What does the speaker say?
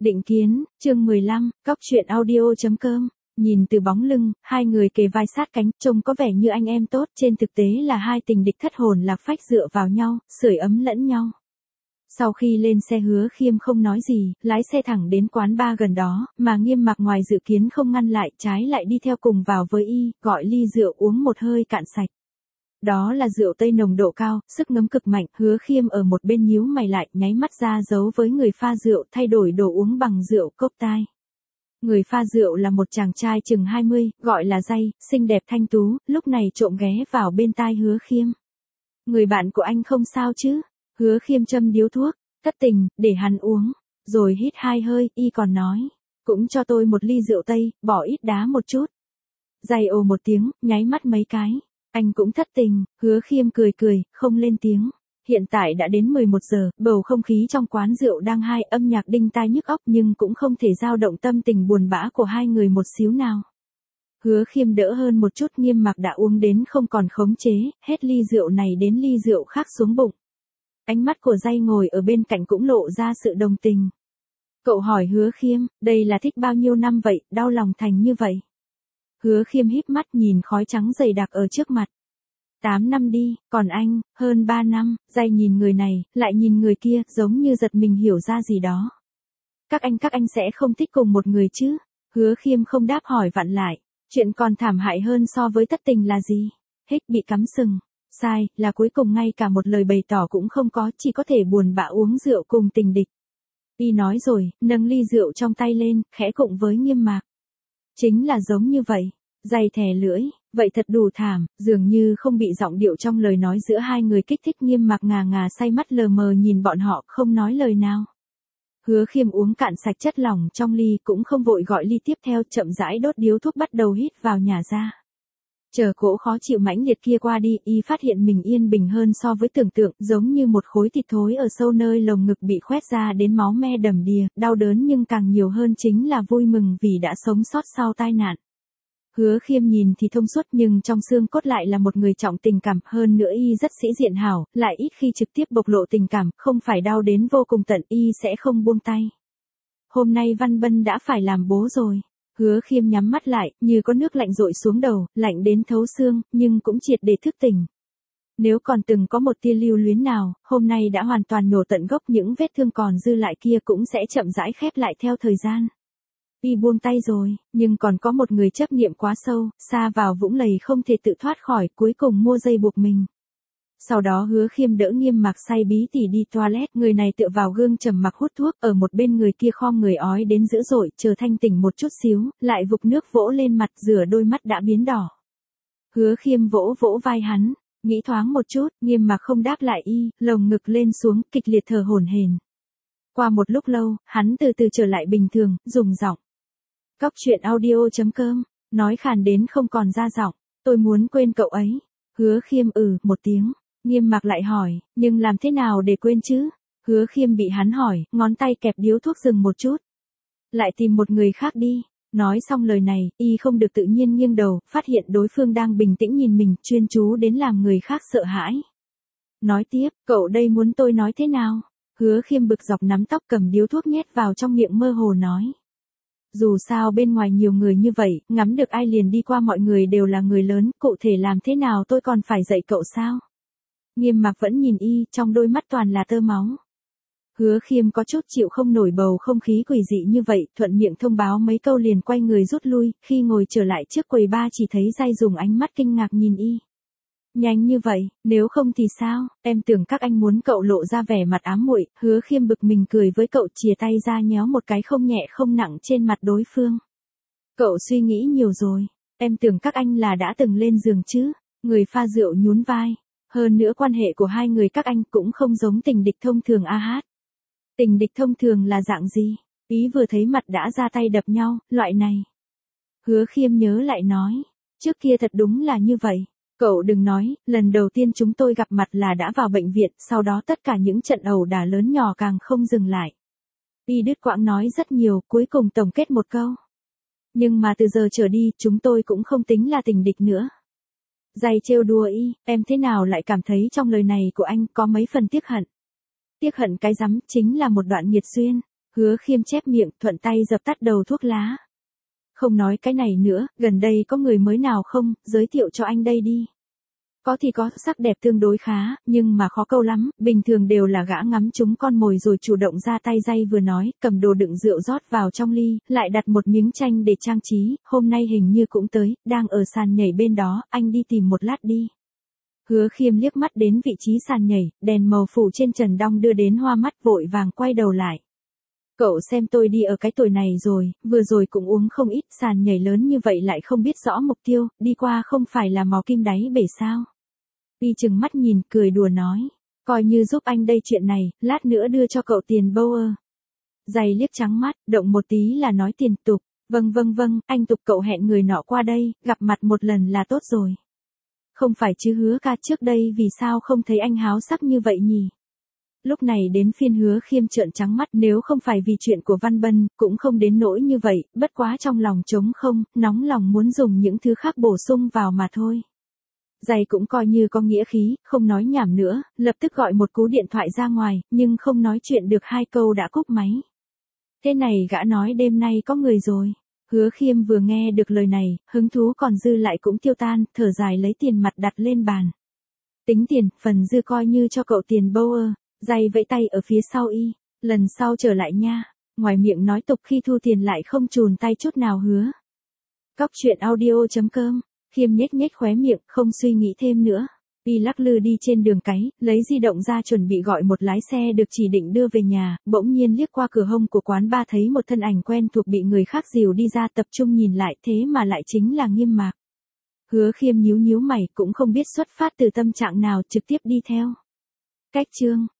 Định kiến, chương 15, Cóc truyện audio.com. Nhìn từ bóng lưng, hai người kề vai sát cánh, trông có vẻ như anh em tốt, trên thực tế là hai tình địch thất hồn lạc phách dựa vào nhau, sưởi ấm lẫn nhau. Sau khi lên xe Hứa Khiêm không nói gì, lái xe thẳng đến quán bar gần đó, mà Nghiêm Mặc ngoài dự kiến không ngăn lại, trái lại đi theo cùng vào với y, gọi ly rượu uống một hơi cạn sạch. Đó là rượu tây nồng độ cao, sức ngấm cực mạnh, Hứa Khiêm ở một bên nhíu mày lại, nháy mắt ra dấu với người pha rượu, thay đổi đồ uống bằng rượu cốc tai. Người pha rượu là một chàng trai chừng 20, gọi là Day, xinh đẹp thanh tú, lúc này trộm ghé vào bên tai Hứa Khiêm. Người bạn của anh không sao chứ? Hứa Khiêm châm điếu thuốc, thất tình, để hắn uống, rồi hít hai hơi, y còn nói, cũng cho tôi một ly rượu tây, bỏ ít đá một chút. Day ồ một tiếng, nháy mắt mấy cái. Anh cũng thất tình, Hứa Khiêm cười cười, không lên tiếng. Hiện tại đã đến 11 giờ, bầu không khí trong quán rượu đang hai, âm nhạc đinh tai nhức óc nhưng cũng không thể dao động tâm tình buồn bã của hai người một xíu nào. Hứa Khiêm đỡ hơn một chút, Nghiêm Mặc đã uống đến không còn khống chế, hết ly rượu này đến ly rượu khác xuống bụng. Ánh mắt của Day ngồi ở bên cạnh cũng lộ ra sự đồng tình. Cậu hỏi Hứa Khiêm, đây là thích bao nhiêu năm vậy, đau lòng thành như vậy? Hứa Khiêm híp mắt nhìn khói trắng dày đặc ở trước mặt. 8 năm đi, còn anh, hơn 3 năm, Day nhìn người này, lại nhìn người kia, giống như giật mình hiểu ra gì đó. Các anh sẽ không thích cùng một người chứ? Hứa Khiêm không đáp, hỏi vặn lại, chuyện còn thảm hại hơn so với thất tình là gì? Hích bị cắm sừng. Sai, là cuối cùng ngay cả một lời bày tỏ cũng không có, chỉ có thể buồn bã uống rượu cùng tình địch. Y nói rồi, nâng ly rượu trong tay lên, khẽ cụng với Nghiêm Mặc. Chính là giống như vậy. Day thè lưỡi, vậy thật đủ thảm, dường như không bị giọng điệu trong lời nói giữa hai người kích thích. Nghiêm Mặc ngà ngà say mắt lờ mờ nhìn bọn họ, không nói lời nào. Hứa Khiêm uống cạn sạch chất lỏng trong ly, cũng không vội gọi ly tiếp theo, chậm rãi đốt điếu thuốc, bắt đầu hít vào nhả ra. Chờ cỗ khó chịu mãnh liệt kia qua đi, y phát hiện mình yên bình hơn so với tưởng tượng, giống như một khối thịt thối ở sâu nơi lồng ngực bị khoét ra đến máu me đầm đìa, đau đớn nhưng càng nhiều hơn chính là vui mừng vì đã sống sót sau tai nạn. Hứa Khiêm nhìn thì thông suốt nhưng trong xương cốt lại là một người trọng tình cảm, hơn nữa y rất sĩ diện hảo, lại ít khi trực tiếp bộc lộ tình cảm, không phải đau đến vô cùng tận y sẽ không buông tay. Hôm nay Văn Bân đã phải làm bố rồi. Hứa Khiêm nhắm mắt lại, như có nước lạnh dội xuống đầu, lạnh đến thấu xương, nhưng cũng triệt để thức tỉnh. Nếu còn từng có một tia lưu luyến nào, hôm nay đã hoàn toàn nhổ tận gốc, những vết thương còn dư lại kia cũng sẽ chậm rãi khép lại theo thời gian. Y buông tay rồi, nhưng còn có một người chấp niệm quá sâu, xa vào vũng lầy không thể tự thoát khỏi, cuối cùng mua dây buộc mình. Sau đó Hứa Khiêm đỡ Nghiêm Mặc say bí tỉ đi toilet, người này tựa vào gương trầm mặc hút thuốc, ở một bên người kia khom người ói đến dữ dội, chờ thanh tỉnh một chút xíu, lại vục nước vỗ lên mặt, rửa đôi mắt đã biến đỏ. Hứa Khiêm vỗ vỗ vai hắn, nghĩ thoáng một chút, Nghiêm Mặc không đáp lại y, lồng ngực lên xuống, kịch liệt thở hổn hển. Qua một lúc lâu, hắn từ từ trở lại bình thường, dùng giọng Cóc truyện audio.com, nói khàn đến không còn ra giọng, tôi muốn quên cậu ấy. Hứa Khiêm một tiếng. Nghiêm Mặc lại hỏi, nhưng làm thế nào để quên chứ? Hứa Khiêm bị hắn hỏi, ngón tay kẹp điếu thuốc dừng một chút. Lại tìm một người khác đi. Nói xong lời này, y không được tự nhiên nghiêng đầu, phát hiện đối phương đang bình tĩnh nhìn mình, chuyên chú đến làm người khác sợ hãi. Nói tiếp, cậu đây muốn tôi nói thế nào? Hứa Khiêm bực dọc nắm tóc, cầm điếu thuốc nhét vào trong miệng, mơ hồ nói. Dù sao bên ngoài nhiều người như vậy, ngắm được ai liền đi qua, mọi người đều là người lớn, cụ thể làm thế nào tôi còn phải dạy cậu sao? Nghiêm Mặc vẫn nhìn y, trong đôi mắt toàn là tơ máu. Hứa Khiêm có chút chịu không nổi bầu không khí quỷ dị như vậy, thuận miệng thông báo mấy câu liền quay người rút lui, khi ngồi trở lại trước quầy bar chỉ thấy Day dùng ánh mắt kinh ngạc nhìn y. Nhanh như vậy, nếu không thì sao, em tưởng các anh muốn cậu lộ ra vẻ mặt ám muội. Hứa Khiêm bực mình cười với cậu, chìa tay ra nhéo một cái không nhẹ không nặng trên mặt đối phương. Cậu suy nghĩ nhiều rồi, em tưởng các anh là đã từng lên giường chứ? Người pha rượu nhún vai. Hơn nữa quan hệ của hai người các anh cũng không giống tình địch thông thường a hát. Tình địch thông thường là dạng gì? Ý vừa thấy mặt đã ra tay đập nhau, loại này. Hứa Khiêm nhớ lại nói, trước kia thật đúng là như vậy. Cậu đừng nói, lần đầu tiên chúng tôi gặp mặt là đã vào bệnh viện, sau đó tất cả những trận ẩu đả lớn nhỏ càng không dừng lại. Y đứt quãng nói rất nhiều, cuối cùng tổng kết một câu. Nhưng mà từ giờ trở đi, chúng tôi cũng không tính là tình địch nữa. Day trêu đùa y, em thế nào lại cảm thấy trong lời này của anh có mấy phần tiếc hận? Tiếc hận cái rắm, chính là một đoạn nghiệt duyên. Hứa Khiêm chép miệng thuận tay dập tắt đầu thuốc lá. Không nói cái này nữa, gần đây có người mới nào không, giới thiệu cho anh đây đi. Có thì có, sắc đẹp tương đối khá, nhưng mà khó câu lắm, bình thường đều là gã ngắm chúng con mồi rồi chủ động ra tay day vừa nói, cầm đồ đựng rượu rót vào trong ly, lại đặt một miếng chanh để trang trí, hôm nay hình như cũng tới, đang ở sàn nhảy bên đó, anh đi tìm một lát đi. Hứa Khiêm liếc mắt đến vị trí sàn nhảy, đèn màu phủ trên trần đong đưa đến hoa mắt vội vàng quay đầu lại. Cậu xem tôi đi ở cái tuổi này rồi, vừa rồi cũng uống không ít, sàn nhảy lớn như vậy lại không biết rõ mục tiêu, đi qua không phải là mò kim đáy bể sao. Y chừng mắt nhìn, cười đùa nói, coi như giúp anh đây chuyện này, lát nữa đưa cho cậu tiền bâu ơ. Dày liếc trắng mắt, động một tí là nói tiền tục, vâng, anh Tục cậu hẹn người nọ qua đây, gặp mặt một lần là tốt rồi. Không phải chứ Hứa ca, trước đây vì sao không thấy anh háo sắc như vậy nhỉ? Lúc này đến phiên Hứa Khiêm trợn trắng mắt, nếu không phải vì chuyện của Văn Bân, cũng không đến nỗi như vậy, bất quá trong lòng trống không, nóng lòng muốn dùng những thứ khác bổ sung vào mà thôi. Dày cũng coi như có nghĩa khí, không nói nhảm nữa, lập tức gọi một cú điện thoại ra ngoài, nhưng không nói chuyện được 2 câu đã cúp máy. Thế này gã nói đêm nay có người rồi. Hứa Khiêm vừa nghe được lời này, hứng thú còn dư lại cũng tiêu tan, thở dài lấy tiền mặt đặt lên bàn. Tính tiền, phần dư coi như cho cậu tiền bâu ơ. Dày vẫy tay ở phía sau y, lần sau trở lại nha. Ngoài miệng nói tục khi thu tiền lại không chùn tay chút nào hứa. Cóc truyện audio.com. Khiêm nhếch khóe miệng, không suy nghĩ thêm nữa. Y lắc lư đi trên đường cái, lấy di động ra chuẩn bị gọi một lái xe được chỉ định đưa về nhà, bỗng nhiên liếc qua cửa hông của quán ba thấy một thân ảnh quen thuộc bị người khác dìu đi ra, tập trung nhìn lại, thế mà lại chính là Nghiêm Mạc. Hứa Khiêm nhíu mày, cũng không biết xuất phát từ tâm trạng nào, trực tiếp đi theo. Cách chương